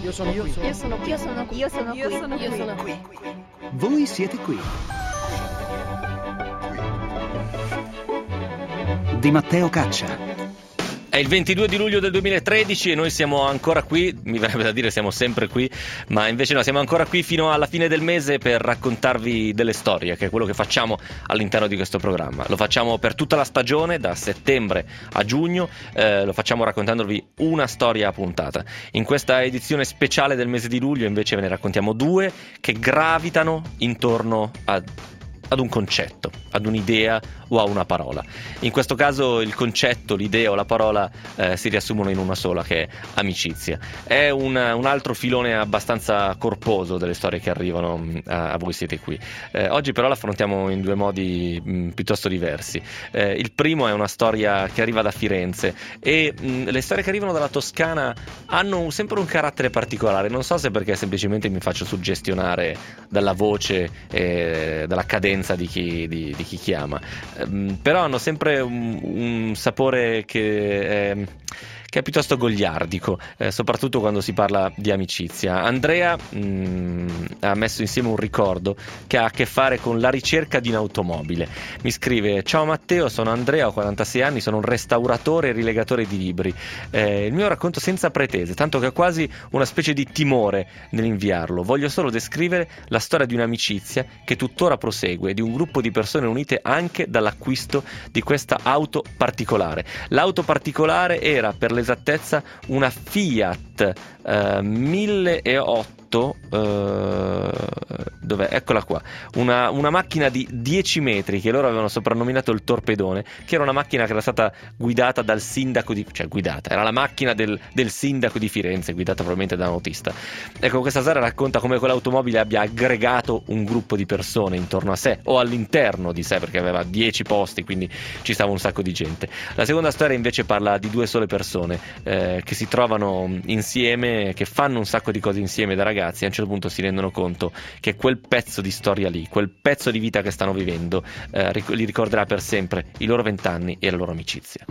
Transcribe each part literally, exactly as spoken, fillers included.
Io sono qui. Io sono qui. Io sono qui. Io sono qui. Io sono Io sono qui. qui. Voi siete qui. Di Matteo Caccia. È il ventidue di luglio del duemilatredici e noi siamo ancora qui, mi verrebbe da dire siamo sempre qui, ma invece no, siamo ancora qui fino alla fine del mese per raccontarvi delle storie, che è quello che facciamo all'interno di questo programma. Lo facciamo per tutta la stagione, da settembre a giugno, eh, lo facciamo raccontandovi una storia a puntata. In questa edizione speciale del mese di luglio invece ve ne raccontiamo due che gravitano intorno a ad un concetto, ad un'idea o a una parola. In questo caso il concetto, l'idea o la parola eh, si riassumono in una sola, che è amicizia. È un, un altro filone abbastanza corposo delle storie che arrivano mh, a, a Voi siete qui. Eh, oggi però l'affrontiamo in due modi mh, piuttosto diversi. Eh, il primo è una storia che arriva da Firenze e mh, le storie che arrivano dalla Toscana hanno sempre un carattere particolare. Non so se perché semplicemente mi faccio suggestionare dalla voce e dalla cadenza di chi, di, di chi chiama, um, però hanno sempre un, un sapore che è, che è piuttosto goliardico, eh, soprattutto quando si parla di amicizia. Andrea mh, ha messo insieme un ricordo che ha a che fare con la ricerca di un'automobile. Mi scrive: ciao Matteo, sono Andrea, ho quarantasei anni, sono un restauratore e rilegatore di libri. Eh, il mio racconto senza pretese, tanto che ho quasi una specie di timore nell'inviarlo. Voglio solo descrivere la storia di un'amicizia che tuttora prosegue, di un gruppo di persone unite anche dall'acquisto di questa auto particolare. L'auto particolare era, per l'esattezza, una Fiat eh, milleotto, eh, dov'è? Eccola qua, una, una macchina di dieci metri che loro avevano soprannominato il torpedone, che era una macchina che era stata guidata dal sindaco di, cioè guidata, era la macchina del, del sindaco di Firenze, guidata probabilmente da un autista. Ecco, questa storia racconta come quell'automobile abbia aggregato un gruppo di persone intorno a sé o all'interno di sé, perché aveva dieci posti, quindi ci stava un sacco di gente. La seconda storia invece parla di due sole persone eh, che si trovano insieme, che fanno un sacco di cose insieme da ragazzi, e a un certo punto si rendono conto che quel pezzo di storia lì, quel pezzo di vita che stanno vivendo eh, ric- li ricorderà per sempre i loro vent'anni e la loro amicizia.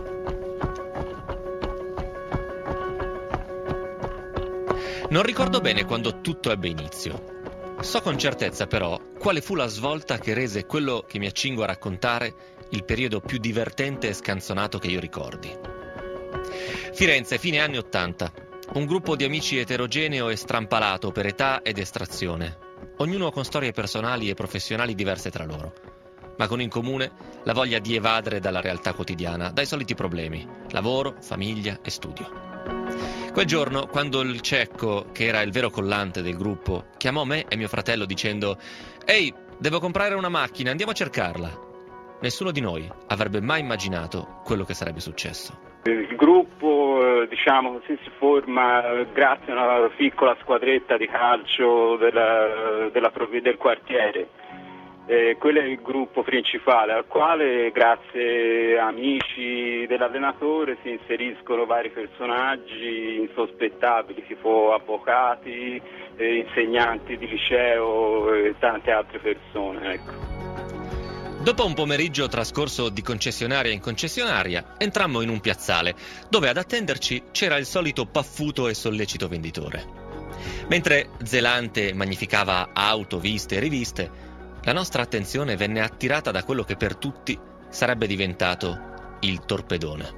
Non ricordo bene quando tutto ebbe inizio. So con certezza però quale fu la svolta che rese quello che mi accingo a raccontare il periodo più divertente e scanzonato che io ricordi. Firenze, fine anni ottanta. Un gruppo di amici eterogeneo e strampalato per età ed estrazione, ognuno con storie personali e professionali diverse tra loro, ma con in comune la voglia di evadere dalla realtà quotidiana, dai soliti problemi: lavoro, famiglia e studio. Quel giorno, quando il cecco, che era il vero collante del gruppo, chiamò me e mio fratello dicendo: «Ehi, devo comprare una macchina, andiamo a cercarla», nessuno di noi avrebbe mai immaginato quello che sarebbe successo. Il gruppo, diciamo così, si forma grazie a una piccola squadretta di calcio della, della, del quartiere. Eh, quello è il gruppo principale, al quale, grazie a amici dell'allenatore, si inseriscono vari personaggi insospettabili, tipo avvocati, eh, insegnanti di liceo e tante altre persone, ecco. Dopo un pomeriggio trascorso di concessionaria in concessionaria, entrammo in un piazzale, dove ad attenderci c'era il solito paffuto e sollecito venditore. Mentre zelante magnificava auto, viste e riviste, la nostra attenzione venne attirata da quello che per tutti sarebbe diventato il torpedone.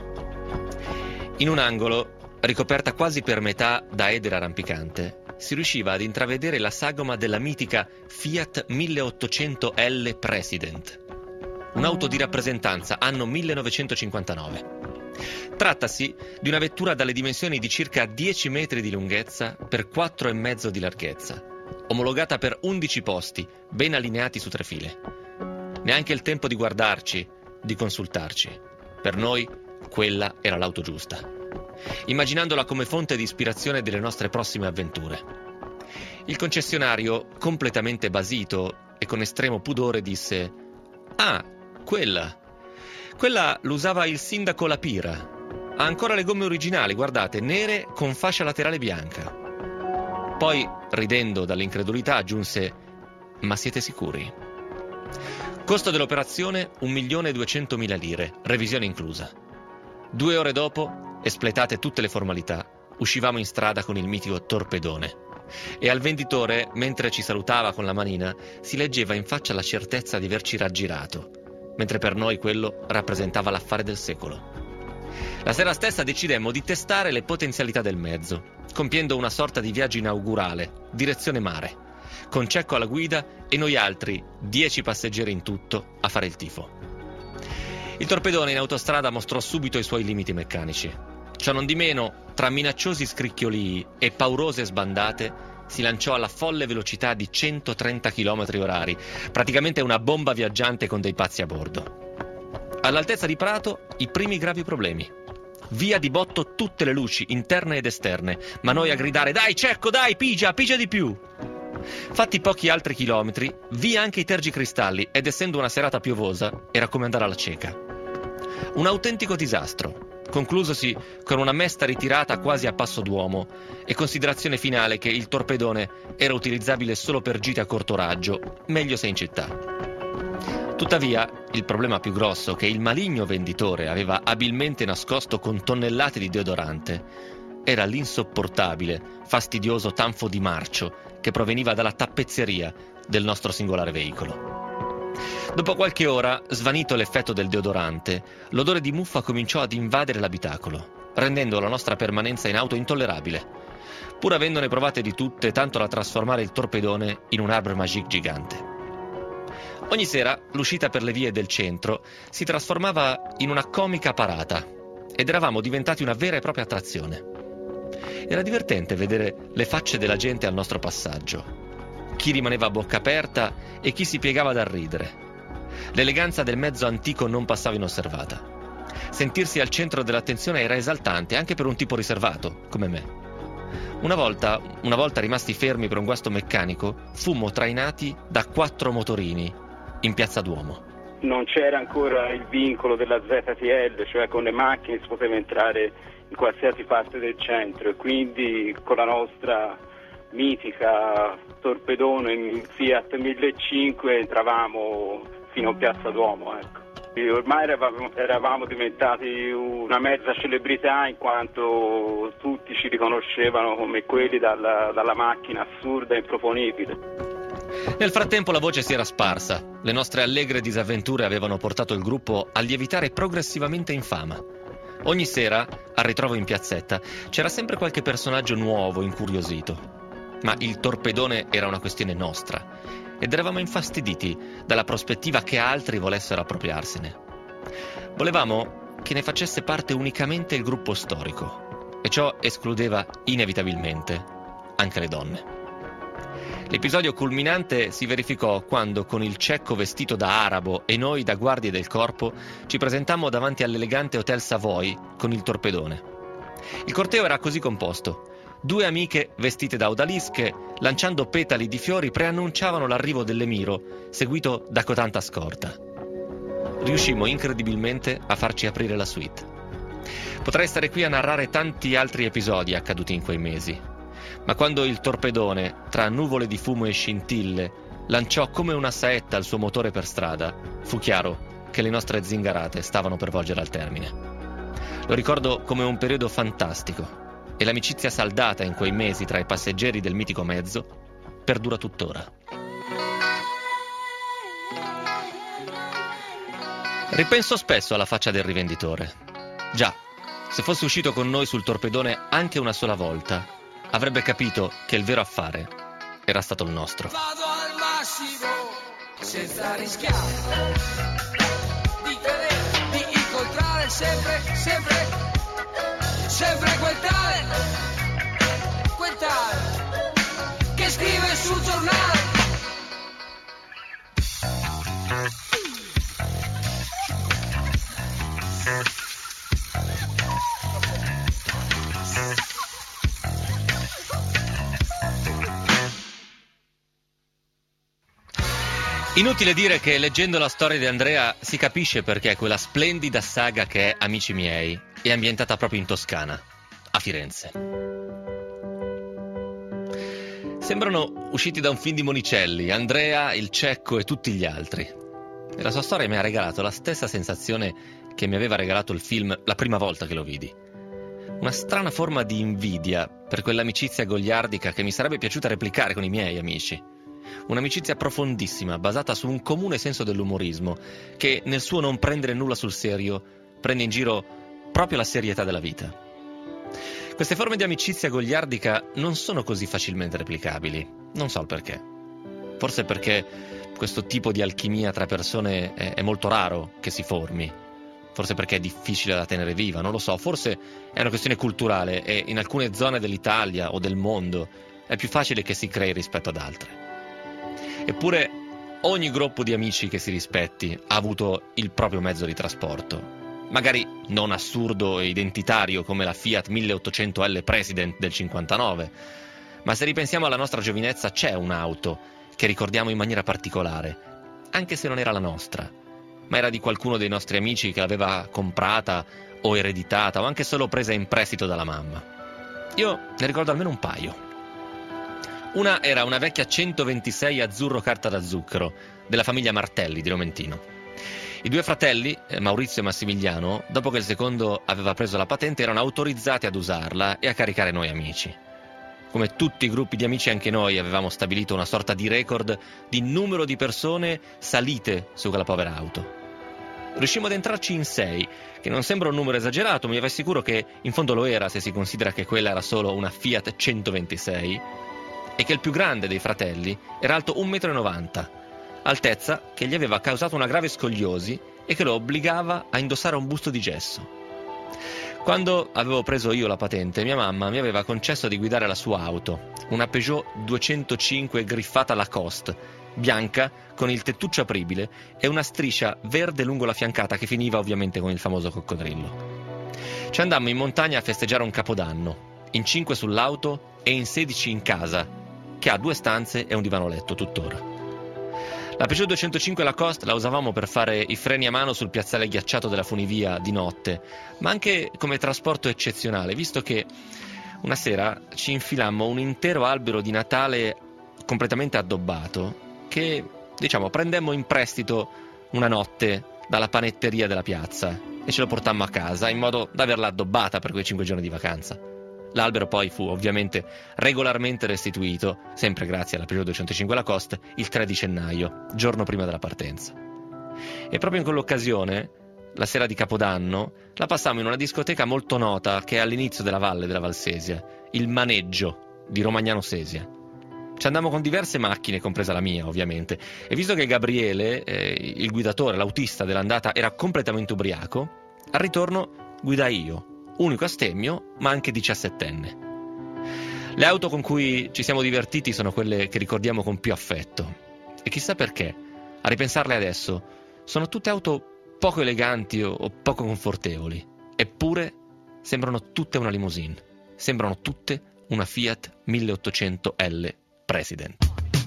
In un angolo, ricoperta quasi per metà da edera rampicante, si riusciva ad intravedere la sagoma della mitica Fiat milleottocento L President, un'auto di rappresentanza anno millenovecentocinquantanove. Trattasi di una vettura dalle dimensioni di circa dieci metri di lunghezza per quattro e mezzo di larghezza, omologata per undici posti, ben allineati su tre file. Neanche il tempo di guardarci, di consultarci. Per noi quella era l'auto giusta, immaginandola come fonte di ispirazione delle nostre prossime avventure. Il concessionario, completamente basito e con estremo pudore, disse: «Ah, quella! Quella l'usava il sindaco La Pira. Ha ancora le gomme originali, guardate, nere con fascia laterale bianca». Poi, ridendo dall'incredulità, aggiunse: «Ma siete sicuri?» Costo dell'operazione un milione e duecentomila lire, revisione inclusa. Due ore dopo, espletate tutte le formalità, uscivamo in strada con il mitico torpedone. E al venditore, mentre ci salutava con la manina, si leggeva in faccia la certezza di averci raggirato, mentre per noi quello rappresentava l'affare del secolo. La sera stessa decidemmo di testare le potenzialità del mezzo, compiendo una sorta di viaggio inaugurale, direzione mare, con Cecco alla guida e noi altri, dieci passeggeri in tutto, a fare il tifo. Il torpedone in autostrada mostrò subito i suoi limiti meccanici. Cionondimeno, tra minacciosi scricchiolii e paurose sbandate, si lanciò alla folle velocità di centotrenta chilometri orari, praticamente una bomba viaggiante con dei pazzi a bordo. All'altezza di Prato, i primi gravi problemi. Via di botto tutte le luci, interne ed esterne, ma noi a gridare «Dai Cecco, dai, pigia, pigia di più!». Fatti pochi altri chilometri, via anche i tergicristalli ed essendo una serata piovosa, era come andare alla cieca. Un autentico disastro, conclusosi con una mesta ritirata quasi a passo d'uomo e considerazione finale che il torpedone era utilizzabile solo per gite a corto raggio, meglio se in città. Tuttavia, il problema più grosso che il maligno venditore aveva abilmente nascosto con tonnellate di deodorante era l'insopportabile, fastidioso tanfo di marcio che proveniva dalla tappezzeria del nostro singolare veicolo. Dopo qualche ora, svanito l'effetto del deodorante, l'odore di muffa cominciò ad invadere l'abitacolo, rendendo la nostra permanenza in auto intollerabile, pur avendone provate di tutte tanto da trasformare il torpedone in un arbre magique gigante. Ogni sera l'uscita per le vie del centro si trasformava in una comica parata ed eravamo diventati una vera e propria attrazione. Era divertente vedere le facce della gente al nostro passaggio. Chi rimaneva a bocca aperta e chi si piegava dal ridere. L'eleganza del mezzo antico non passava inosservata. Sentirsi al centro dell'attenzione era esaltante anche per un tipo riservato, come me. Una volta, una volta rimasti fermi per un guasto meccanico, fummo trainati da quattro motorini in Piazza Duomo. Non c'era ancora il vincolo della Z T L, cioè con le macchine si poteva entrare in qualsiasi parte del centro e quindi con la nostra mitica torpedone in Fiat millecinquecento entravamo fino a Piazza Duomo, ecco. E ormai eravamo, eravamo diventati una mezza celebrità in quanto tutti ci riconoscevano come quelli dalla, dalla macchina assurda e improponibile. Nel frattempo la voce si era sparsa. Le nostre allegre disavventure avevano portato il gruppo a lievitare progressivamente in fama. Ogni sera, al ritrovo in piazzetta, c'era sempre qualche personaggio nuovo, incuriosito. Ma il torpedone era una questione nostra ed eravamo infastiditi dalla prospettiva che altri volessero appropriarsene. Volevamo che ne facesse parte unicamente il gruppo storico e ciò escludeva inevitabilmente anche le donne. L'episodio culminante si verificò quando, con il Cecco vestito da arabo e noi da guardie del corpo, ci presentammo davanti all'elegante Hotel Savoy con il torpedone. Il corteo era così composto. Due amiche vestite da odalische, lanciando petali di fiori, preannunciavano l'arrivo dell'emiro, seguito da cotanta scorta. Riuscimmo incredibilmente a farci aprire la suite. Potrei stare qui a narrare tanti altri episodi accaduti in quei mesi, ma quando il torpedone, tra nuvole di fumo e scintille, lanciò come una saetta il suo motore per strada, fu chiaro che le nostre zingarate stavano per volgere al termine. Lo ricordo come un periodo fantastico e l'amicizia saldata in quei mesi tra i passeggeri del mitico mezzo perdura tuttora. Ripenso spesso alla faccia del rivenditore. Già, se fosse uscito con noi sul torpedone anche una sola volta, avrebbe capito che il vero affare era stato il nostro. Vado al massimo senza rischiare di tenere, di incontrare sempre, sempre, sempre quel tale, quel tale che scrive sul giornale. Inutile dire che leggendo la storia di Andrea si capisce perché quella splendida saga che è Amici miei è ambientata proprio in Toscana, a Firenze. Sembrano usciti da un film di Monicelli, Andrea, il Cecco e tutti gli altri. E la sua storia mi ha regalato la stessa sensazione che mi aveva regalato il film la prima volta che lo vidi. una strana forma di invidia per quell'amicizia goliardica che mi sarebbe piaciuta replicare con i miei amici. Un'amicizia profondissima, basata su un comune senso dell'umorismo, che nel suo non prendere nulla sul serio prende in giro proprio la serietà della vita. Queste forme di amicizia goliardica non sono così facilmente replicabili, non so il perché. Forse perché questo tipo di alchimia tra persone è, è molto raro che si formi. Forse perché è difficile da tenere viva, non lo so. Forse è una questione culturale e in alcune zone dell'Italia o del mondo è più facile che si crei rispetto ad altre. Eppure ogni gruppo di amici che si rispetti ha avuto il proprio mezzo di trasporto. Magari non assurdo e identitario come la Fiat milleottocento L President del cinquantanove, ma se ripensiamo alla nostra giovinezza c'è un'auto che ricordiamo in maniera particolare, anche se non era la nostra, ma era di qualcuno dei nostri amici che l'aveva comprata o ereditata o anche solo presa in prestito dalla mamma. Io ne ricordo almeno un paio. Una era una vecchia centoventisei azzurro carta da zucchero della famiglia Martelli di Romentino. I due fratelli, Maurizio e Massimiliano, dopo che il secondo aveva preso la patente, erano autorizzati ad usarla e a caricare noi amici. Come tutti i gruppi di amici, anche noi avevamo stabilito una sorta di record di numero di persone salite su quella povera auto. Riuscimmo ad entrarci in sei, che non sembra un numero esagerato, ma vi assicuro che in fondo lo era se si considera che quella era solo una Fiat centoventisei e che il più grande dei fratelli era alto un metro e novanta, altezza che gli aveva causato una grave scoliosi e che lo obbligava a indossare un busto di gesso. Quando avevo preso io la patente, mia mamma mi aveva concesso di guidare la sua auto, una Peugeot duecentocinque griffata Lacoste, bianca, con il tettuccio apribile e una striscia verde lungo la fiancata che finiva ovviamente con il famoso coccodrillo. Ci andammo in montagna a festeggiare un capodanno, in cinque sull'auto e in sedici in casa, che ha due stanze e un divano letto tuttora. La Peugeot duecentocinque Lacoste la usavamo per fare i freni a mano sul piazzale ghiacciato della funivia di notte, ma anche come trasporto eccezionale, visto che una sera ci infilammo un intero albero di Natale completamente addobbato che, diciamo, prendemmo in prestito una notte dalla panetteria della piazza e ce lo portammo a casa in modo da averla addobbata per quei cinque giorni di vacanza. L'albero poi fu ovviamente regolarmente restituito, sempre grazie alla Peugeot duecentocinque Lacoste, il tre di gennaio, giorno prima della partenza. E proprio in quell'occasione, la sera di Capodanno, la passammo in una discoteca molto nota che è all'inizio della valle della Valsesia, il Maneggio di Romagnano Sesia. Ci andammo con diverse macchine, compresa la mia ovviamente, e visto che Gabriele, eh, il guidatore, l'autista dell'andata, era completamente ubriaco, al ritorno guidai io, unico astemio, ma anche diciassettenne. Le auto con cui ci siamo divertiti sono quelle che ricordiamo con più affetto. E chissà perché, a ripensarle adesso, sono tutte auto poco eleganti o, o poco confortevoli. Eppure sembrano tutte una limousine. Sembrano tutte una Fiat milleottocento L President.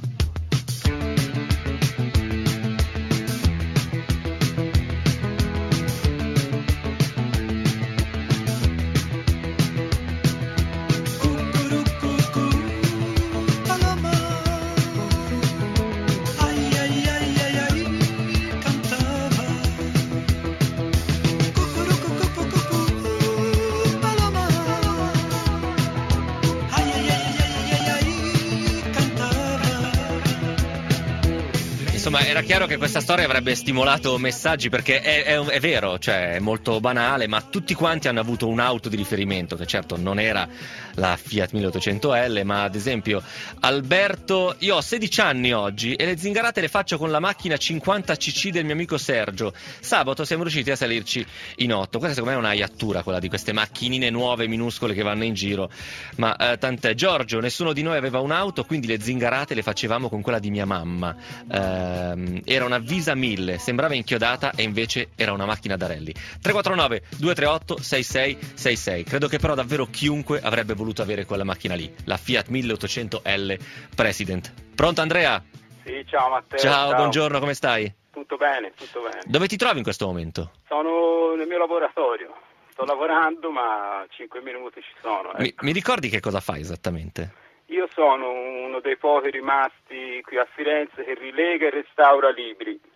Insomma, era chiaro che questa storia avrebbe stimolato messaggi, perché è, è, è vero, cioè è molto banale, ma tutti quanti hanno avuto un'auto di riferimento, che certo non era la Fiat milleottocento L, ma ad esempio Alberto: io ho sedici anni oggi e le zingarate le faccio con la macchina cinquanta cc del mio amico Sergio. Sabato siamo riusciti a salirci in otto. Questa secondo me è una iattura, quella di queste macchinine nuove minuscole che vanno in giro, ma eh, tant'è. Giorgio: nessuno di noi aveva un'auto, quindi le zingarate le facevamo con quella di mia mamma. eh, Era una Visa mille, sembrava inchiodata e invece era una macchina da rally. Tre quattro nove due tre otto sei sei sei sei. Credo che però davvero chiunque avrebbe voluto avere quella macchina lì, la Fiat milleottocento L President. Pronto Andrea? Sì, ciao Matteo. Ciao, ciao, buongiorno, come stai? Tutto bene, tutto bene. Dove ti trovi in questo momento? Sono nel mio laboratorio. Sto lavorando, ma cinque minuti ci sono. Ecco. Mi, mi ricordi che cosa fai esattamente? Io sono uno dei pochi rimasti qui a Firenze che rilega e restaura libri.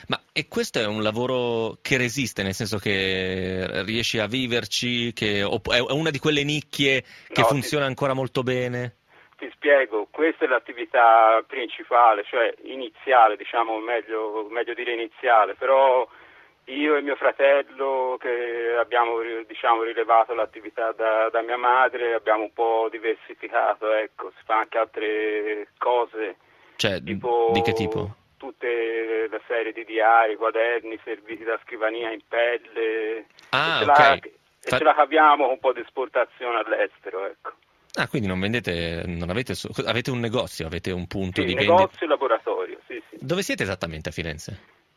Ma e questo è un lavoro che resiste, nel senso che riesci a viverci, che è una di quelle nicchie che No, funziona ancora molto bene? Ti spiego, questa è l'attività principale, cioè iniziale, diciamo, meglio, meglio dire iniziale, però io e mio fratello che abbiamo, diciamo, rilevato l'attività da, da mia madre, abbiamo un po' diversificato, ecco, si fa anche altre cose. Cioè, tipo, di che tipo? Tutte le serie di diari, quaderni serviti da scrivania in pelle, Ah, e ce ok. la, e Fa- ce la caviamo con un po' di esportazione all'estero, ecco. Ah, quindi non vendete, non avete, so- avete un negozio, avete un punto Sì, di negozio vendita. e laboratorio, sì, sì. Dove siete esattamente a Firenze?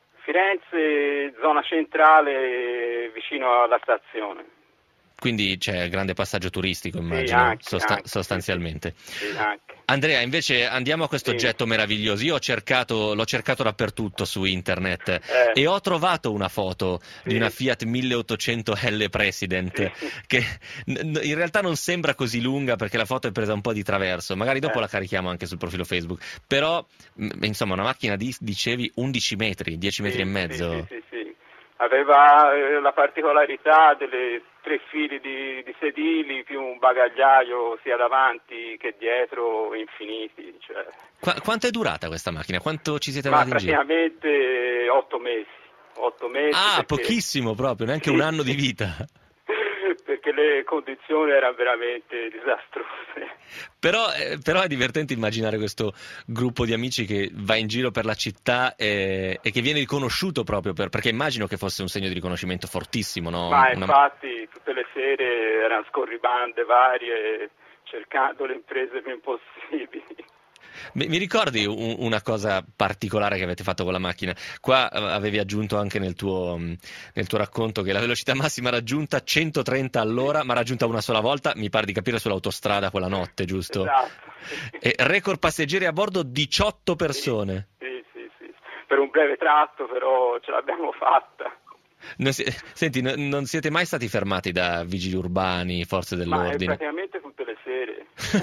Firenze, zona centrale, vicino alla stazione. Quindi c'è grande passaggio turistico, immagino, anche, sosta- anche, sostanzialmente. Sì, sì, anche. Andrea, invece andiamo a questo Sì. oggetto meraviglioso. Io ho cercato, l'ho cercato dappertutto su internet Eh. e ho trovato una foto Sì. di una Fiat milleottocento L President Sì. che n- n- in realtà non sembra così lunga perché la foto è presa un po' di traverso. Magari dopo Eh. la carichiamo anche sul profilo Facebook. Però, m- insomma, una macchina di, dicevi, undici metri, dieci metri Sì, e mezzo. Sì, sì, sì, sì. Aveva eh, la particolarità delle tre fili di, di sedili più un bagagliaio sia davanti che dietro infiniti. Cioè. Qua- quanto è durata questa macchina? Quanto ci siete Ma dati in giro? praticamente otto mesi. Otto mesi Ah, perché- pochissimo proprio, neanche Sì, un anno sì. di vita. Perché le condizioni erano veramente disastrose. Però, eh, però è divertente immaginare questo gruppo di amici che va in giro per la città e, e che viene riconosciuto proprio per, perché immagino che fosse un segno di riconoscimento fortissimo, no? Ma Una- infatti tutte le sere erano scorribande varie cercando le imprese più impossibili. Mi, mi ricordi un- una cosa particolare che avete fatto con la macchina? Qua eh, avevi aggiunto anche nel tuo, mh, nel tuo racconto che la velocità massima raggiunta centotrenta all'ora, ma raggiunta una sola volta, mi pare di capire sull'autostrada quella notte, giusto? Esatto. E record passeggeri a bordo diciotto persone. Sì, sì, sì. Per un breve tratto però ce l'abbiamo fatta. Non si- Senti, no- non siete mai stati fermati da vigili urbani, forze Ma è dell'ordine? praticamente tutte le sere.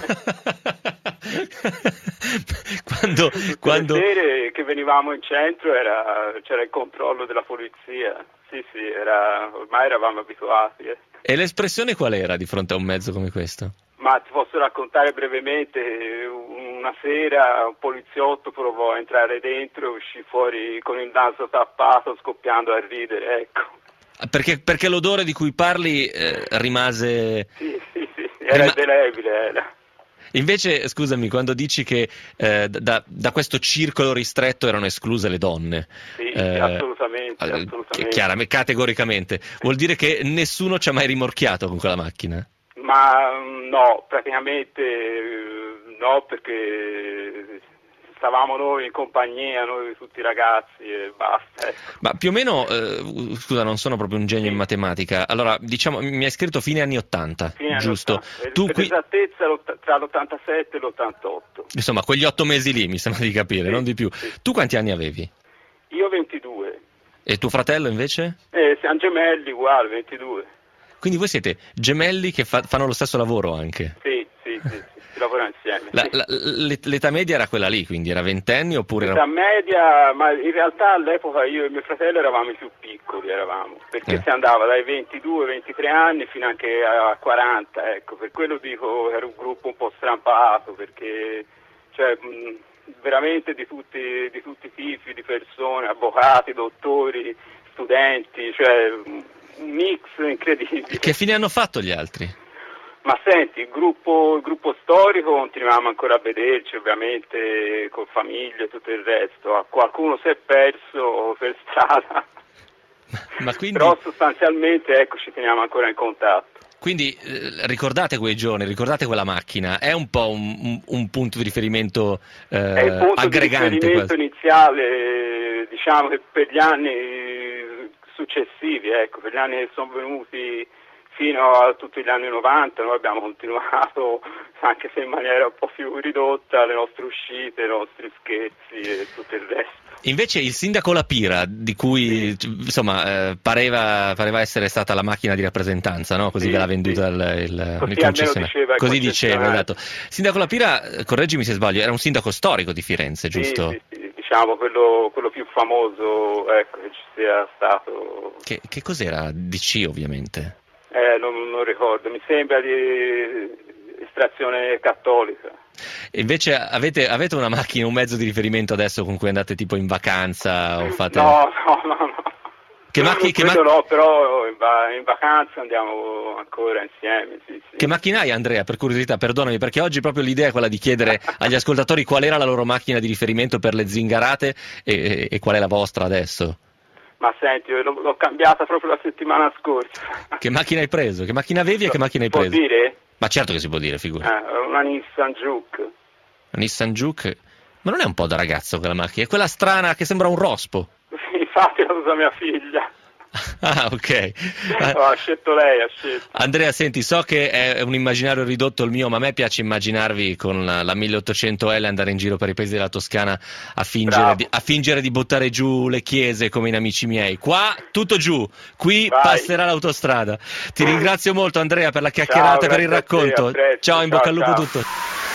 quando, Tutte quando... le sere che venivamo in centro era, c'era il controllo della polizia. Sì, sì, era, ormai eravamo abituati. eh. E l'espressione qual era di fronte a un mezzo come questo? Ma ti posso raccontare brevemente, una sera un poliziotto provò a entrare dentro e uscì fuori con il naso tappato scoppiando a ridere, ecco. Perché, perché l'odore di cui parli eh, rimase... Sì, sì, sì, era Rima- indelebile, era. Invece, scusami, quando dici che eh, da, da questo circolo ristretto erano escluse le donne, Sì, eh, sì, assolutamente, eh, assolutamente. chiaramente, categoricamente, vuol dire che nessuno ci ha mai rimorchiato con quella macchina? Ma mm, no, praticamente eh, no, perché stavamo noi in compagnia, noi tutti i ragazzi e basta. Ecco. Ma più o meno, eh, scusa, non sono proprio un genio Sì. in matematica, allora diciamo, mi hai scritto fine anni ottanta, Fine anni giusto? ottanta. Tu per qui, esattezza l'ott- tra l'ottantasette e l'ottantotto. insomma, quegli otto mesi lì, mi sembra di capire, Sì, non di più. sì. Tu quanti anni avevi? Io ventidue. E tuo fratello invece? Eh, siamo gemelli uguali, ventidue. Quindi voi siete gemelli che fa- fanno lo stesso lavoro anche? Sì, sì, sì, sì, si lavora insieme. La- sì. la- l'et- l'età media era quella lì, quindi era ventenni oppure L'età era... media, ma in realtà all'epoca io e mio fratello eravamo i più piccoli, eravamo, perché Eh. si andava dai ventidue ventitré anni fino anche a quaranta, ecco, per quello dico era un gruppo un po' strampato, perché cioè, mh, veramente di tutti, di tutti i tipi di persone, avvocati, dottori, studenti, cioè mh, un mix incredibile. Che fine hanno fatto gli altri? Ma senti, il gruppo, il gruppo storico continuiamo ancora a vederci, ovviamente con famiglie e tutto il resto. Qualcuno si è perso per strada, Ma quindi, però sostanzialmente ecco, ci teniamo ancora in contatto. quindi eh, ricordate quei giorni, ricordate quella macchina, è un po' un, un- un punto di riferimento eh, È il punto aggregante. di riferimento quasi. iniziale, diciamo che per gli anni successivi, ecco, per gli anni che sono venuti fino a tutti gli anni novanta, noi abbiamo continuato, anche se in maniera un po' più ridotta, le nostre uscite, i nostri scherzi e tutto il resto. Invece il sindaco La Pira, di cui insomma eh, pareva, pareva essere stata la macchina di rappresentanza, no? Così Sì, ve l'ha venduta sì. il, il, il Così almeno concessionario. diceva il Così diceva, concessionario. esatto. Sindaco La Pira, eh, correggimi se sbaglio, era un sindaco storico di Firenze, giusto? Sì, sì, sì. diciamo quello, quello più famoso, ecco, che ci sia stato. Che, che cos'era? D C ovviamente. Eh, non, non ricordo, mi sembra di estrazione cattolica. E invece avete, avete una macchina, un mezzo di riferimento adesso con cui andate tipo in vacanza o fate... No, no, no, no. Che macchina? Che ma... no, però in, va- in vacanza andiamo ancora insieme, sì, sì. Che macchina hai, Andrea, per curiosità, perdonami, perché oggi proprio l'idea è quella di chiedere agli ascoltatori qual era la loro macchina di riferimento per le zingarate e, e qual è la vostra adesso. Ma senti, l'ho, l'ho cambiata proprio la settimana scorsa. Che macchina hai preso? Che macchina avevi e che macchina hai Può preso? dire? Ma certo che si può dire, figura. Eh, una Nissan Juke. Una Nissan Juke? Ma non è un po' da ragazzo quella macchina? È quella strana che sembra un rospo. Infatti la usa mia figlia. Ah, ok. No, ha scelto lei, ha scelto. Andrea, senti, so che è un immaginario ridotto il mio, ma a me piace immaginarvi con la, la milleottocento L andare in giro per i paesi della Toscana a fingere, di, a fingere di buttare giù le chiese come in Amici miei. Qua tutto giù, qui Vai. passerà l'autostrada. Ti ringrazio molto, Andrea, per la chiacchierata e per il racconto. Te, presto, ciao, in ciao, bocca al lupo ciao. tutto.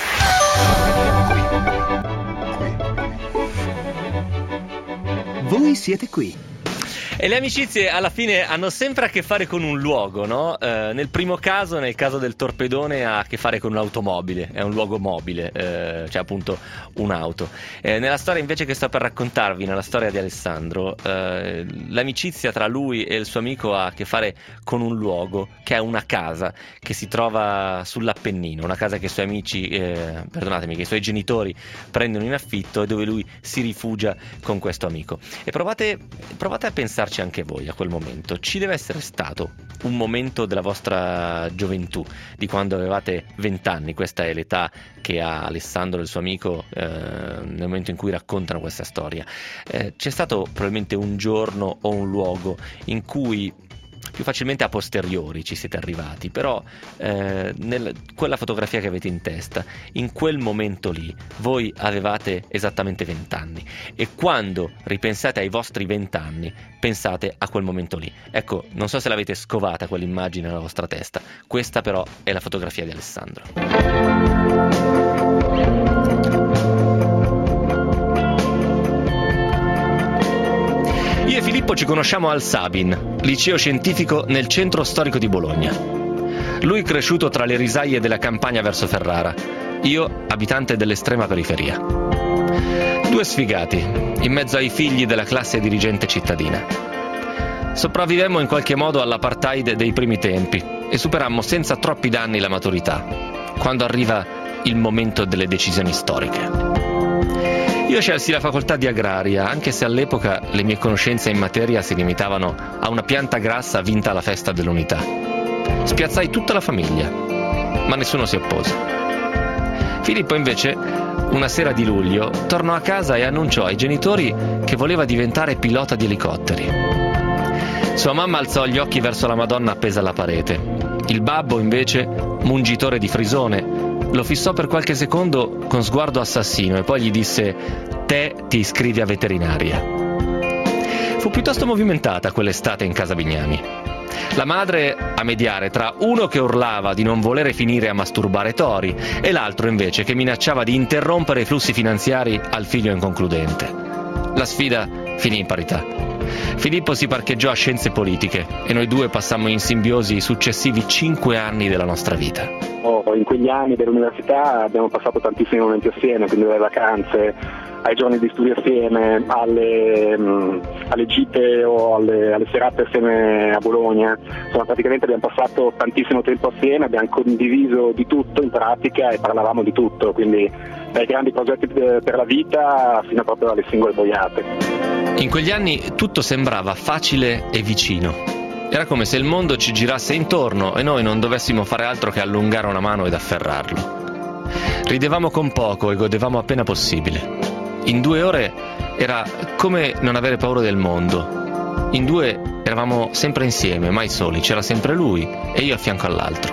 Voi siete qui. E le amicizie alla fine hanno sempre a che fare con un luogo, no? Eh, nel primo caso, nel caso del torpedone, ha a che fare con un'automobile, è un luogo mobile, eh, cioè appunto un'auto. Eh, nella storia invece che sto per raccontarvi, nella storia di Alessandro, eh, l'amicizia tra lui e il suo amico ha a che fare con un luogo, che è una casa che si trova sull'Appennino, una casa che i suoi amici, eh, perdonatemi, che i suoi genitori prendono in affitto e dove lui si rifugia con questo amico. E provate, provate a pensare anche voi a quel momento. Ci deve essere stato un momento della vostra gioventù, di quando avevate vent'anni, questa è l'età che ha Alessandro e il suo amico eh, nel momento in cui raccontano questa storia. Eh, c'è stato probabilmente un giorno o un luogo in cui più facilmente a posteriori ci siete arrivati, però eh, nel, quella fotografia che avete in testa, in quel momento lì voi avevate esattamente vent'anni e quando ripensate ai vostri vent'anni pensate a quel momento lì. Ecco, non so se l'avete scovata quell'immagine nella vostra testa, questa però è la fotografia di Alessandro. Io e Filippo ci conosciamo al Sabin, liceo scientifico nel centro storico di Bologna. Lui cresciuto tra le risaie della campagna verso Ferrara, io abitante dell'estrema periferia. Due sfigati, in mezzo ai figli della classe dirigente cittadina. Sopravvivemmo in qualche modo all'apartheid dei primi tempi e superammo senza troppi danni la maturità, quando arriva il momento delle decisioni storiche. Io scelsi la facoltà di agraria, anche se all'epoca le mie conoscenze in materia si limitavano a una pianta grassa vinta alla festa dell'unità. Spiazzai tutta la famiglia, ma nessuno si oppose. Filippo invece, una sera di luglio, tornò a casa e annunciò ai genitori che voleva diventare pilota di elicotteri. Sua mamma alzò gli occhi verso la Madonna appesa alla parete. Il babbo, invece, mungitore di frisone, lo fissò per qualche secondo con sguardo assassino e poi gli disse: te ti iscrivi a veterinaria. Fu piuttosto movimentata quell'estate in casa Bignami. La madre a mediare tra uno che urlava di non volere finire a masturbare tori e l'altro invece che minacciava di interrompere i flussi finanziari al figlio inconcludente. La sfida finì in parità. Filippo si parcheggiò a scienze politiche e noi due passammo in simbiosi i successivi cinque anni della nostra vita. Oh, in quegli anni dell'università abbiamo passato tantissimi momenti assieme, quindi dalle vacanze ai giorni di studio assieme, alle, mh, alle gite o alle, alle serate assieme a Bologna. Insomma, praticamente abbiamo passato tantissimo tempo assieme, abbiamo condiviso di tutto in pratica e parlavamo di tutto, quindi dai grandi progetti per la vita fino proprio alle singole boiate. In quegli anni tutto sembrava facile e vicino. Era come se il mondo ci girasse intorno e noi non dovessimo fare altro che allungare una mano ed afferrarlo. Ridevamo con poco e godevamo appena possibile. In due ore era come non avere paura del mondo. In due eravamo sempre insieme, mai soli, c'era sempre lui e io a fianco all'altro.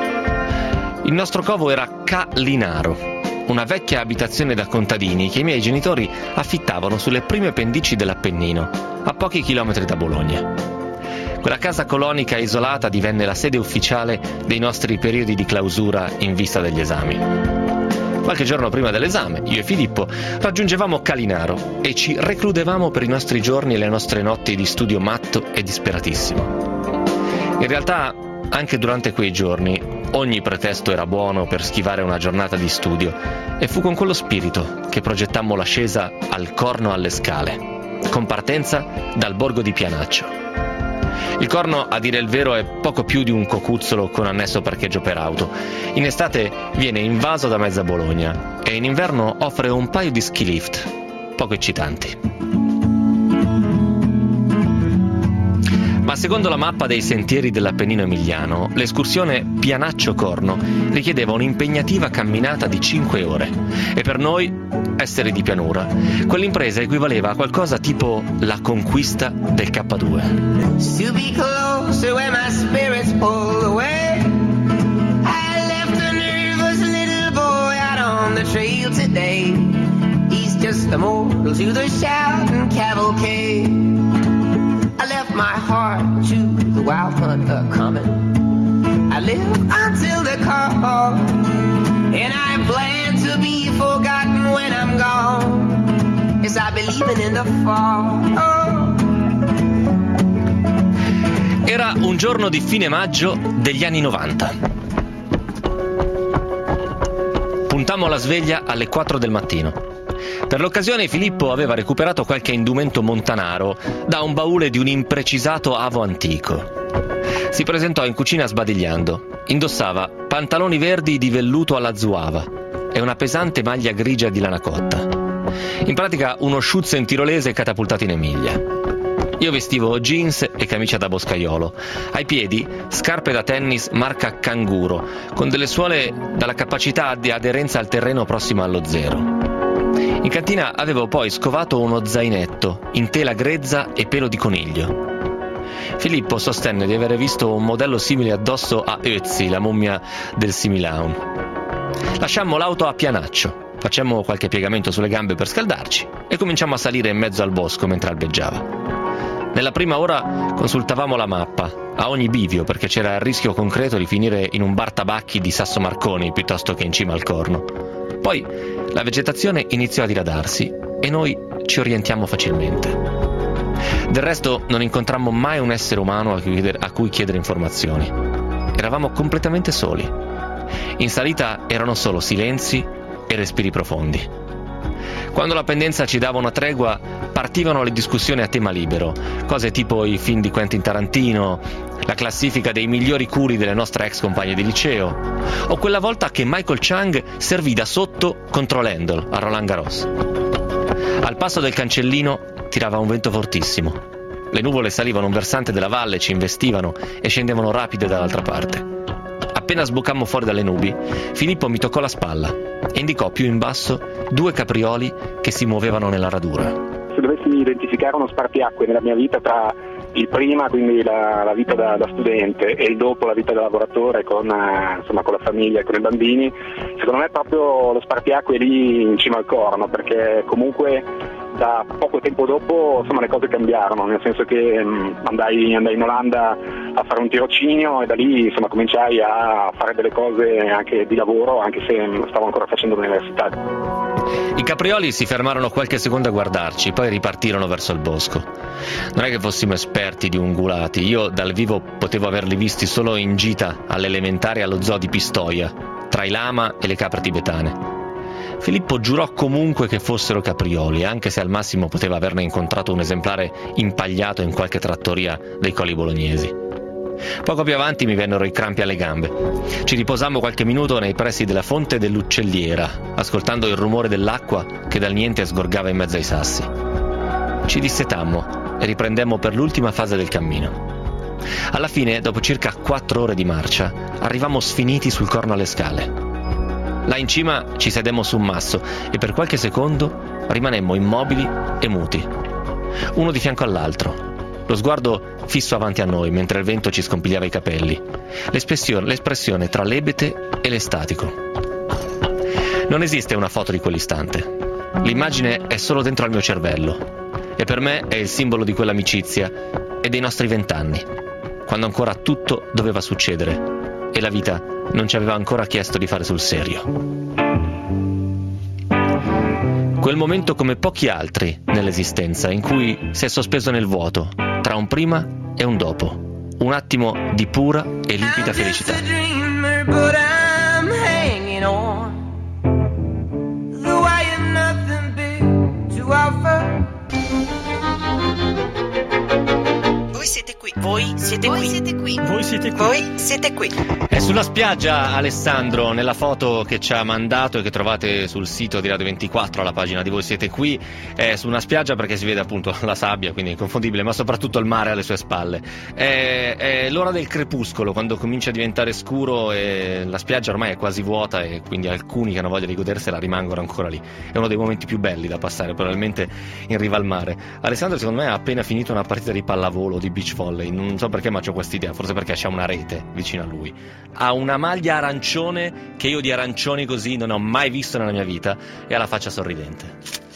Il nostro covo era Ca Linaro, una vecchia abitazione da contadini che i miei genitori affittavano sulle prime pendici dell'Appennino, a pochi chilometri da Bologna. Quella casa colonica isolata divenne la sede ufficiale dei nostri periodi di clausura in vista degli esami. Qualche giorno prima dell'esame, io e Filippo raggiungevamo Calinaro e ci recludevamo per i nostri giorni e le nostre notti di studio matto e disperatissimo. In realtà, anche durante quei giorni, ogni pretesto era buono per schivare una giornata di studio e fu con quello spirito che progettammo l'ascesa al Corno alle Scale, con partenza dal borgo di Pianaccio. Il Corno, a dire il vero, è poco più di un cocuzzolo con annesso parcheggio per auto. In estate viene invaso da mezza Bologna e in inverno offre un paio di ski lift, poco eccitanti. Ma secondo la mappa dei sentieri dell'Appennino emiliano, l'escursione Pianaccio-Corno richiedeva un'impegnativa camminata di cinque ore e per noi, esseri di pianura, quell'impresa equivaleva a qualcosa tipo la conquista del K due. To be closer where my spirits pull away. I left a nervous little boy out on the trail today. He's just a mortal to the shouting cavalcade. I left my heart to the wild hunter coming. I live until the call, and I plan to be forgotten when I'm gone. Yes, I believe in the fall. Oh. Era un giorno di fine maggio degli anni novanta. Puntammo la sveglia alle quattro del mattino. Per l'occasione Filippo aveva recuperato qualche indumento montanaro da un baule di un imprecisato avo antico. Si presentò in cucina sbadigliando. Indossava pantaloni verdi di velluto alla zuava e una pesante maglia grigia di lana cotta. In pratica uno schutzen tirolese catapultato in Emilia. Io vestivo jeans e camicia da boscaiolo. Ai piedi scarpe da tennis marca Canguro, con delle suole dalla capacità di aderenza al terreno prossimo allo zero. In cantina avevo poi scovato uno zainetto in tela grezza e pelo di coniglio. Filippo sostenne di avere visto un modello simile addosso a Ötzi, la mummia del Similaun. Lasciammo l'auto a Pianaccio, facemmo qualche piegamento sulle gambe per scaldarci e cominciammo a salire in mezzo al bosco mentre albeggiava. Nella prima ora consultavamo la mappa, a ogni bivio, perché c'era il rischio concreto di finire in un bar tabacchi di Sasso Marconi piuttosto che in cima al Corno. Poi la vegetazione iniziò a diradarsi e noi ci orientiamo facilmente. Del resto non incontrammo mai un essere umano a cui, a cui chiedere informazioni. Eravamo completamente soli. In salita erano solo silenzi e respiri profondi. Quando la pendenza ci dava una tregua, partivano le discussioni a tema libero, cose tipo i film di Quentin Tarantino, la classifica dei migliori culi delle nostre ex compagne di liceo, o quella volta che Michael Chang servì da sotto contro Lendl a Roland Garros. Al passo del Cancellino tirava un vento fortissimo. Le nuvole salivano un versante della valle, ci investivano e scendevano rapide dall'altra parte. Appena sboccammo fuori dalle nubi, Filippo mi toccò la spalla e indicò più in basso due caprioli che si muovevano nella radura. Se dovessi identificare uno spartiacque nella mia vita tra il prima, quindi la, la vita da, da studente, e il dopo, la vita da lavoratore con, eh, insomma, con la famiglia e con i bambini, secondo me proprio lo spartiacque è lì in cima al Corno, perché comunque da poco tempo dopo, insomma, le cose cambiarono, nel senso che mh, andai, andai in Olanda a fare un tirocinio e da lì, insomma, cominciai a fare delle cose anche di lavoro, anche se stavo ancora facendo l'università. I caprioli si fermarono qualche secondo a guardarci, poi ripartirono verso il bosco. Non è che fossimo esperti di ungulati, io dal vivo potevo averli visti solo in gita all'elementare allo zoo di Pistoia, tra i lama e le capre tibetane. Filippo giurò comunque che fossero caprioli, anche se al massimo poteva averne incontrato un esemplare impagliato in qualche trattoria dei colli bolognesi. Poco più avanti mi vennero i crampi alle gambe. Ci riposammo qualche minuto nei pressi della fonte dell'Uccelliera, ascoltando il rumore dell'acqua che dal niente sgorgava in mezzo ai sassi. Ci dissetammo e riprendemmo per l'ultima fase del cammino. Alla fine, dopo circa quattro ore di marcia, arrivammo sfiniti sul Corno alle Scale. Là in cima ci sedemmo su un masso e per qualche secondo rimanemmo immobili e muti, uno di fianco all'altro, lo sguardo fisso avanti a noi mentre il vento ci scompigliava i capelli, l'espressione, l'espressione tra l'ebete e l'estatico. Non esiste una foto di quell'istante, l'immagine è solo dentro al mio cervello e per me è il simbolo di quell'amicizia e dei nostri vent'anni, quando ancora tutto doveva succedere e la vita non ci aveva ancora chiesto di fare sul serio. momento come pochi altri nell'esistenza, in cui si è sospeso nel vuoto, tra un prima e un dopo. Un attimo di pura e limpida felicità. Voi siete qui. Voi siete Voi qui. siete qui. Voi siete qui. Voi siete qui. È sulla spiaggia Alessandro, nella foto che ci ha mandato e che trovate sul sito di Radio ventiquattro, alla pagina di Voi siete qui. È su una spiaggia perché si vede appunto la sabbia, quindi è inconfondibile, ma soprattutto il mare alle sue spalle. È, è l'ora del crepuscolo, quando comincia a diventare scuro e la spiaggia ormai è quasi vuota e quindi alcuni che hanno voglia di godersela rimangono ancora lì. È uno dei momenti più belli da passare, probabilmente in riva al mare. Alessandro secondo me ha appena finito una partita di pallavolo, di beach volley, non so perché ma c'ho quest'idea, forse perché c'è una rete vicino a lui. Ha una maglia arancione che io di arancioni così non ho mai visto nella mia vita e ha la faccia sorridente.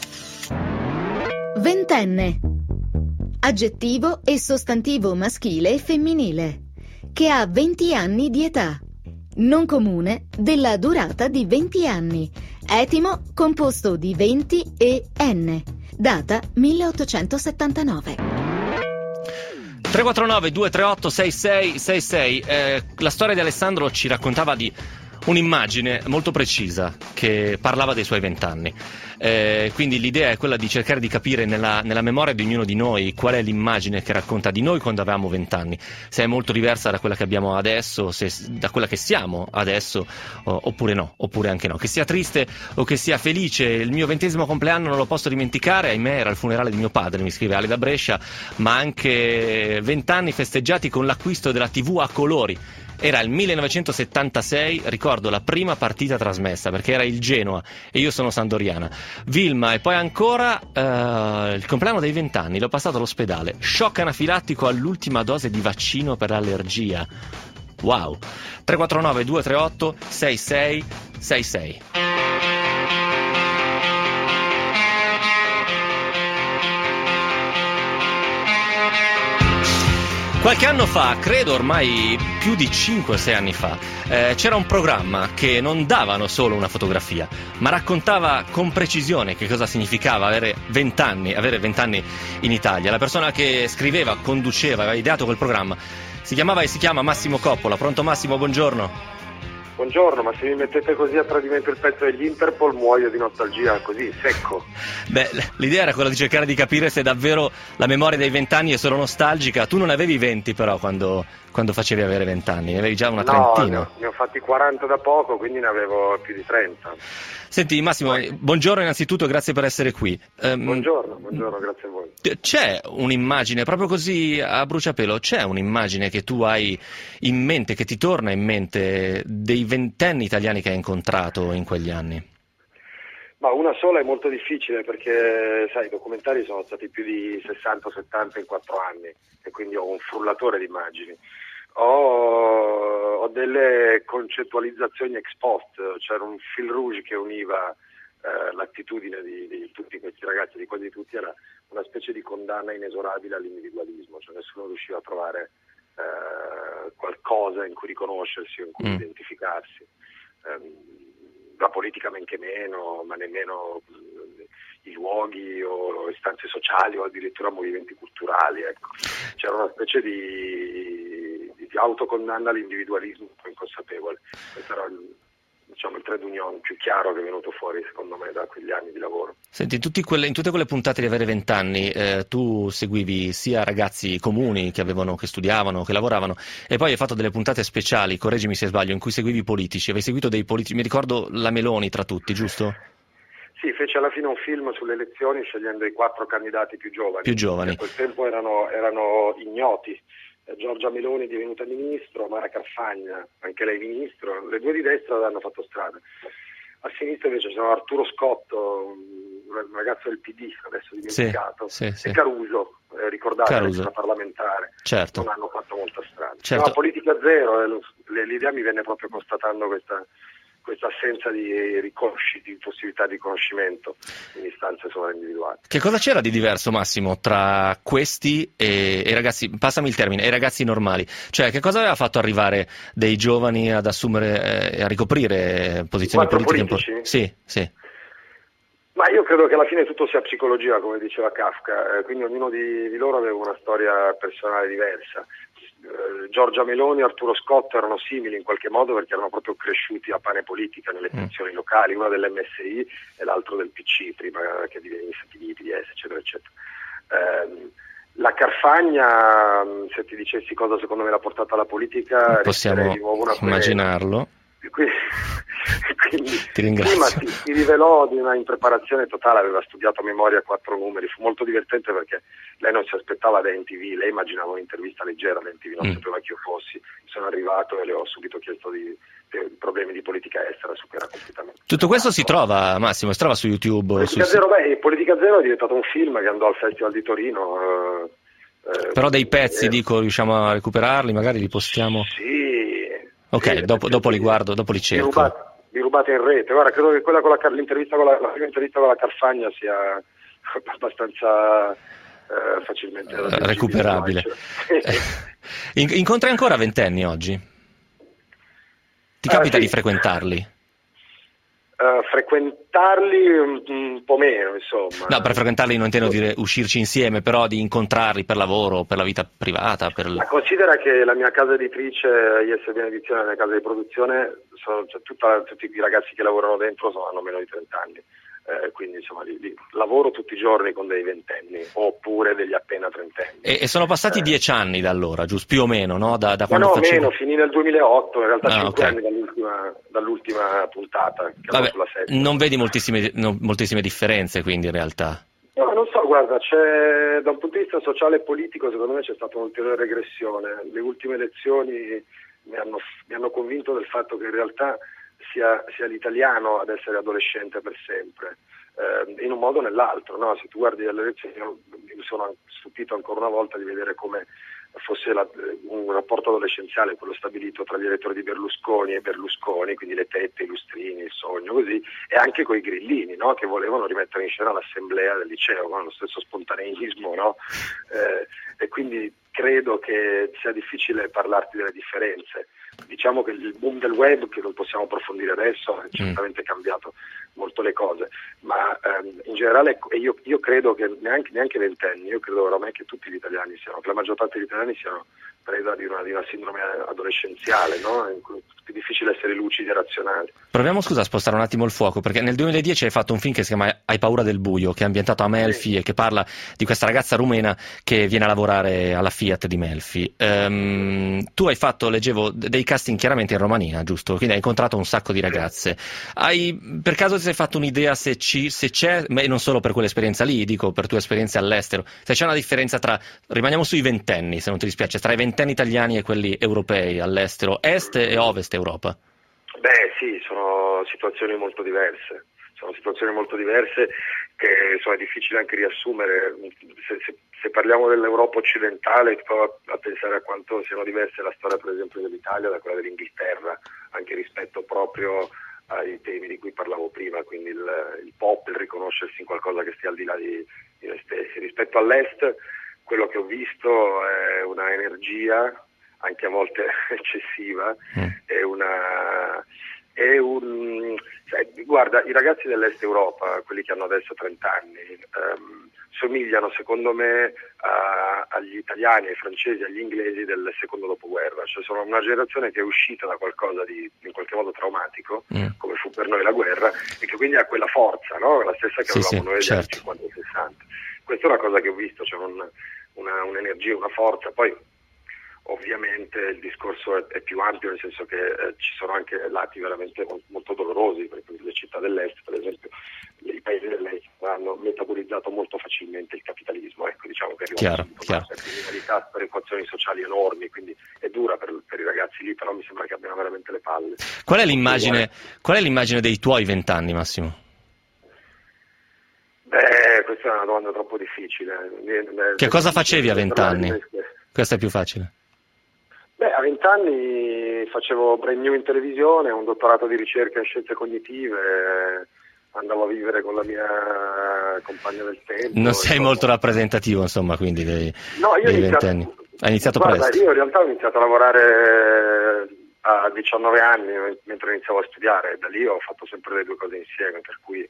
Ventenne. Aggettivo e sostantivo maschile e femminile. Che ha venti anni di età. Non comune della durata di venti anni. Etimo composto di venti e N. Data milleottocentosettantanove. tre quattro nove due tre otto sei sei sei sei. Eh, la storia di Alessandro ci raccontava di un'immagine molto precisa che parlava dei suoi vent'anni. Eh, quindi l'idea è quella di cercare di capire nella, nella memoria di ognuno di noi qual è l'immagine che racconta di noi quando avevamo vent'anni, se è molto diversa da quella che abbiamo adesso, se, da quella che siamo adesso, o, oppure no, oppure anche no. Che sia triste o che sia felice, il mio ventesimo compleanno non lo posso dimenticare, ahimè era il funerale di mio padre, mi scrive Ale da Brescia, ma anche vent'anni festeggiati con l'acquisto della tivù a colori. Era il millenovecentosettantasei, ricordo la prima partita trasmessa perché era il Genoa e io sono sandoriana. Vilma, e poi ancora uh, il compleanno dei vent'anni, l'ho passato all'ospedale, shock anafilattico all'ultima dose di vaccino per l'allergia. Wow. tre quattro nove due tre otto sei sei sei sei. Qualche anno fa, credo ormai più di cinque sei anni fa, eh, c'era un programma che non davano solo una fotografia, ma raccontava con precisione che cosa significava avere vent'anni, avere vent'anni in Italia. La persona che scriveva, conduceva, aveva ideato quel programma, si chiamava e si chiama Massimo Coppola. Pronto Massimo, buongiorno. Buongiorno, ma se mi mettete così a tradimento il pezzo degli Interpol muoio di nostalgia, così, secco. Beh, l'idea era quella di cercare di capire se davvero la memoria dei vent'anni è solo nostalgica. Tu non avevi venti però quando, quando facevi avere vent'anni, ne avevi già una trentina. No, ne ho fatti quaranta da poco, quindi ne avevo più di trenta. Senti Massimo, buongiorno innanzitutto, grazie per essere qui. Um, buongiorno, buongiorno, grazie a voi. C'è un'immagine, proprio così a bruciapelo, c'è un'immagine che tu hai in mente, che ti torna in mente, dei ventenni italiani che hai incontrato in quegli anni? Ma una sola è molto difficile perché, sai, i documentari sono stati più di sessanta settanta in quattro anni e quindi ho un frullatore di immagini. Ho, ho delle concettualizzazioni ex post, c'era un fil rouge che univa eh, l'attitudine di, di tutti questi ragazzi, di quasi tutti, era una specie di condanna inesorabile all'individualismo, cioè nessuno riusciva a trovare eh, qualcosa in cui riconoscersi o in cui mm. identificarsi. Eh, la politica men che meno, ma nemmeno i luoghi o istanze sociali o addirittura movimenti culturali. Ecco. C'era una specie di, di, di autocondanna all'individualismo inconsapevole. Questo era il, diciamo, il trade union più chiaro che è venuto fuori secondo me da quegli anni di lavoro. Senti, in, tutti quelle, in tutte quelle puntate di Avere vent'anni eh, tu seguivi sia ragazzi comuni che avevano, che studiavano, che lavoravano, e poi hai fatto delle puntate speciali, correggimi se sbaglio, in cui seguivi i politici. Avevi seguito dei politici, mi ricordo la Meloni tra tutti, giusto? Sì, fece alla fine un film sulle elezioni scegliendo i quattro candidati più giovani. Più giovani. A quel tempo erano, erano ignoti. Eh, Giorgia Meloni è divenuta ministro, Mara Carfagna, anche lei ministro. Le due di destra hanno fatto strada. A sinistra invece c'era Arturo Scotto, un ragazzo del P D, adesso dimenticato, sì, sì, sì. e Caruso, eh, ricordate, Caruso. parlamentare. Certo. Non hanno fatto molta strada. Certo. La politica zero, eh, l'idea mi venne proprio constatando questa... questa assenza di, riconosci, di possibilità di riconoscimento in istanze sovraindividuali. Che cosa c'era di diverso, Massimo, tra questi e, e ragazzi, passami il termine, e i ragazzi normali? Cioè, che cosa aveva fatto arrivare dei giovani ad assumere e eh, a ricoprire posizioni politiche importanti? Sì, sì. Ma io credo che alla fine tutto sia psicologia, come diceva Kafka, eh, quindi ognuno di, di loro aveva una storia personale diversa. Eh, Giorgia Meloni e Arturo Scott erano simili in qualche modo perché erano proprio cresciuti a pane politica nelle tensioni locali, uno dell'M S I e l'altro del P C, prima che diventi Stati Uniti, D S, eccetera, eccetera. Eh, la Carfagna, se ti dicessi cosa secondo me l'ha portata alla politica, possiamo di nuovo una immaginarlo. Quindi, quindi ti ringrazio. Prima si, si rivelò di una impreparazione totale, aveva studiato a memoria quattro numeri, fu molto divertente perché lei non si aspettava da M T V, lei immaginava un'intervista leggera da M T V, non mm. sapeva chi io fossi, sono arrivato e le ho subito chiesto di, di problemi di politica estera, su cui era completamente... Tutto questo si trova, Massimo, si trova su YouTube? Politica su... Zero, beh, Politica Zero è diventato un film che andò al Festival di Torino. Eh, eh, Però dei pezzi, eh, dico, riusciamo a recuperarli, magari li postiamo? Sì. Ok, sì, dopo, dopo li guardo, dopo li cerco. Li rubate, li rubate in rete. Guarda, credo che quella con la, l'intervista con la, la prima intervista con la Carfagna sia abbastanza eh, facilmente uh, recuperabile. In, incontri ancora ventenni oggi? Ti capita uh, sì. di frequentarli? Uh, frequentarli un, un po' meno, insomma. No, per frequentarli non intendo dire uscirci insieme, però di incontrarli per lavoro, per la vita privata. Per... Ma considera che la mia casa editrice, I S B Edizione, la mia casa di produzione, sono, cioè, tutta, tutti i ragazzi che lavorano dentro sono, hanno meno di trenta anni. Eh, quindi insomma li, li, lavoro tutti i giorni con dei ventenni oppure degli appena trentenni. E, e sono passati eh. dieci anni da allora, giusto? Più o meno, no? Da, da Ma quando no, facevo... meno, finì nel duemilaotto, in realtà ah, cinque okay. anni dall'ultima, dall'ultima puntata. Che Vabbè, sulla settima. Non vedi moltissime, no, moltissime differenze quindi in realtà? No, non so, guarda, c'è, da un punto di vista sociale e politico secondo me c'è stata un'ulteriore regressione. Le ultime elezioni mi hanno, mi hanno convinto del fatto che in realtà sia, sia l'italiano ad essere adolescente per sempre. Eh, in un modo o nell'altro, no? Se tu guardi le elezioni, io mi sono stupito ancora una volta di vedere come fosse la, un rapporto adolescenziale, quello stabilito tra gli elettori di Berlusconi e Berlusconi, quindi le tette, i lustrini, il sogno, così, e anche coi grillini, no? Che volevano rimettere in scena l'assemblea del liceo, con lo stesso spontaneismo, no? Eh, e quindi credo che sia difficile parlarti delle differenze. Diciamo che il boom del web, che non possiamo approfondire adesso, ha certamente mm. cambiato molto le cose, ma ehm, in generale io, io credo che neanche, neanche ventenni, io credo oramai che tutti gli italiani siano, che la maggior parte degli italiani siano preda di una, di una sindrome adolescenziale, no? In cui è più difficile essere lucidi e razionali. Proviamo, scusa, a spostare un attimo il fuoco, perché nel duemiladieci hai fatto un film che si chiama Hai paura del buio, che è ambientato a Melfi sì. e che parla di questa ragazza rumena che viene a lavorare alla Fiat di Melfi. Um, tu hai fatto, leggevo, dei casting chiaramente in Romania, giusto? Quindi hai incontrato un sacco di ragazze. Hai, per caso ti sei fatto un'idea se, ci, se c'è, e non solo per quell'esperienza lì, dico per tue esperienze all'estero, se c'è una differenza tra, rimaniamo sui ventenni, se non ti dispiace, tra i ventenni italiani e quelli europei all'estero, est e ovest Europa? Beh sì, sono situazioni molto diverse, sono situazioni molto diverse che insomma, è difficile anche riassumere. Se, se, se parliamo dell'Europa occidentale, provo a pensare a quanto siano diverse la storia per esempio dell'Italia da quella dell'Inghilterra, anche rispetto proprio ai temi di cui parlavo prima, quindi il, il pop, il riconoscersi in qualcosa che stia al di là di, di noi stessi. Rispetto all'est, quello che ho visto è una energia, anche a volte eccessiva, mm. è una... è un... Cioè, guarda, i ragazzi dell'est Europa, quelli che hanno adesso trenta anni, ehm, somigliano secondo me a, agli italiani, ai francesi, agli inglesi del secondo dopoguerra, cioè sono una generazione che è uscita da qualcosa di in qualche modo traumatico, mm. come fu per noi la guerra, e che quindi ha quella forza, no? La stessa che sì, avevamo sì, noi negli anni certo. cinquanta e sessanta. Questa è una cosa che ho visto, c'è un, una, un'energia, una forza, poi ovviamente il discorso è, è più ampio, nel senso che eh, ci sono anche lati veramente molto dolorosi, perché le città dell'est, per esempio, i paesi dell'est hanno metabolizzato molto facilmente il capitalismo, ecco, diciamo che arrivano a criminalità, per equazioni sociali enormi, quindi è dura per, per i ragazzi lì, però mi sembra che abbiano veramente le palle. Qual è l'immagine, qual è l'immagine dei tuoi vent'anni, Massimo? Beh, questa è una domanda troppo difficile. Che cosa facevi a vent'anni? Questa è più facile. Beh, a vent'anni facevo Brand New in televisione, un dottorato di ricerca in scienze cognitive, andavo a vivere con la mia compagna del tempo. Non sei insomma. molto rappresentativo, insomma, quindi dei, no, io dei iniziato, ventenni. Hai iniziato guarda, presto? Io in realtà ho iniziato a lavorare a diciannove anni, mentre iniziavo a studiare, da lì ho fatto sempre le due cose insieme, per cui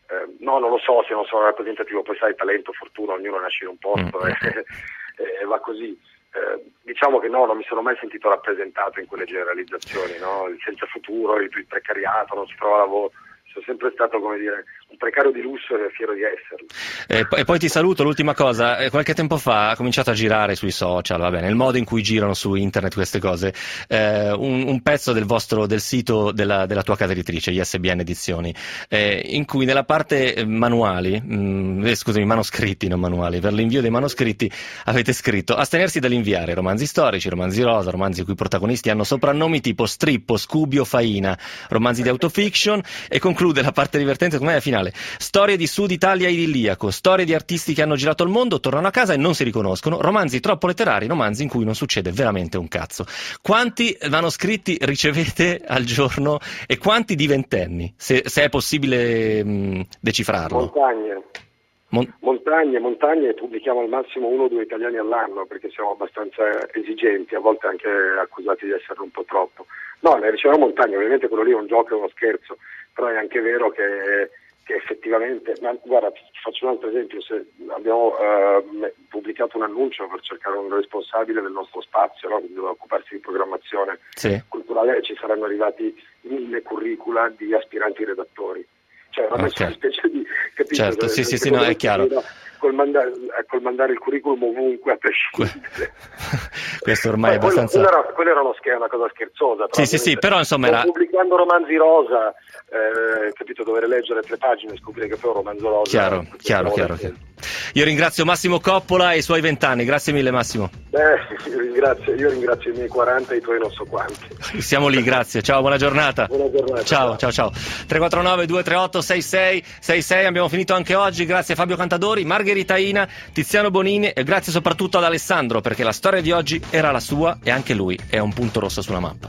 eh, no, non lo so se non sono rappresentativo, poi sai, talento, fortuna, ognuno nasce in un posto mm. e, e va così. Eh, diciamo che no, non mi sono mai sentito rappresentato in quelle generalizzazioni, no? Il senza futuro, il, il precariato, non si trova lavoro. Sono sempre stato, come dire, un precario di lusso e fiero di esserlo. E, e poi ti saluto, l'ultima cosa, eh, qualche tempo fa ha cominciato a girare sui social, va bene, nel modo in cui girano su internet queste cose, eh, un, un pezzo del vostro, del sito della, della tua casa editrice, I S B N Edizioni, eh, in cui nella parte manuali, mh, eh, scusami, manoscritti, non manuali, per l'invio dei manoscritti avete scritto astenersi dall'inviare romanzi storici, romanzi rosa, romanzi i cui protagonisti hanno soprannomi tipo Strippo, Scooby o Faina, romanzi di autofiction, e conclude la parte divertente, come è la finale. Storie di Sud Italia idilliaco, storie di artisti che hanno girato il mondo, tornano a casa e non si riconoscono, romanzi troppo letterari, romanzi in cui non succede veramente un cazzo. Quanti manoscritti ricevete al giorno e quanti di ventenni, se, se è possibile mh, decifrarlo? Montagne. Mon- montagne, montagne, pubblichiamo al massimo uno o due italiani all'anno perché siamo abbastanza esigenti, a volte anche accusati di essere un po' troppo. No, ne riceviamo montagne, ovviamente quello lì è un gioco, è uno scherzo, però è anche vero che, che effettivamente, ma guarda, ti faccio un altro esempio, se abbiamo eh, pubblicato un annuncio per cercare un responsabile del nostro spazio, no? Che doveva occuparsi di programmazione sì. culturale, ci saranno arrivati mille curricula di aspiranti redattori. Cioè una okay. specie di, capito? Certo, sì, sì, sì, no, è chiaro. Col mandare, col mandare il curriculum ovunque a prescindere. Questo ormai è Poi, abbastanza. Quello, quello era, quello era uno scher- una cosa scherzosa. Sì, sì, sì, però insomma era. Pubblicando romanzi rosa, eh, capito, dover leggere tre pagine e scoprire che poi è un romanzo rosa. Chiaro, chiaro, chiaro, chiaro. Io ringrazio Massimo Coppola e i suoi vent'anni, grazie mille Massimo. Beh, io ringrazio, io ringrazio i miei quaranta e i tuoi non so quanti. Siamo lì, grazie, ciao, buona giornata. Buona giornata. Ciao, ciao, ciao. tre quattro nove due tre otto sei sei sei sei, abbiamo finito anche oggi, grazie a Fabio Cantadori, Margherita Ina, Tiziano Bonini e grazie soprattutto ad Alessandro perché la storia di oggi era la sua e anche lui è un punto rosso sulla mappa.